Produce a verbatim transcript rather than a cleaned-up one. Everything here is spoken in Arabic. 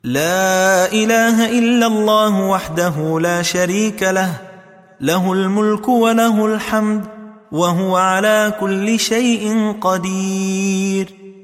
لا إله إلا الله وحده لا شريك له، له الملك وله الحمد وهو على كل شيء قدير.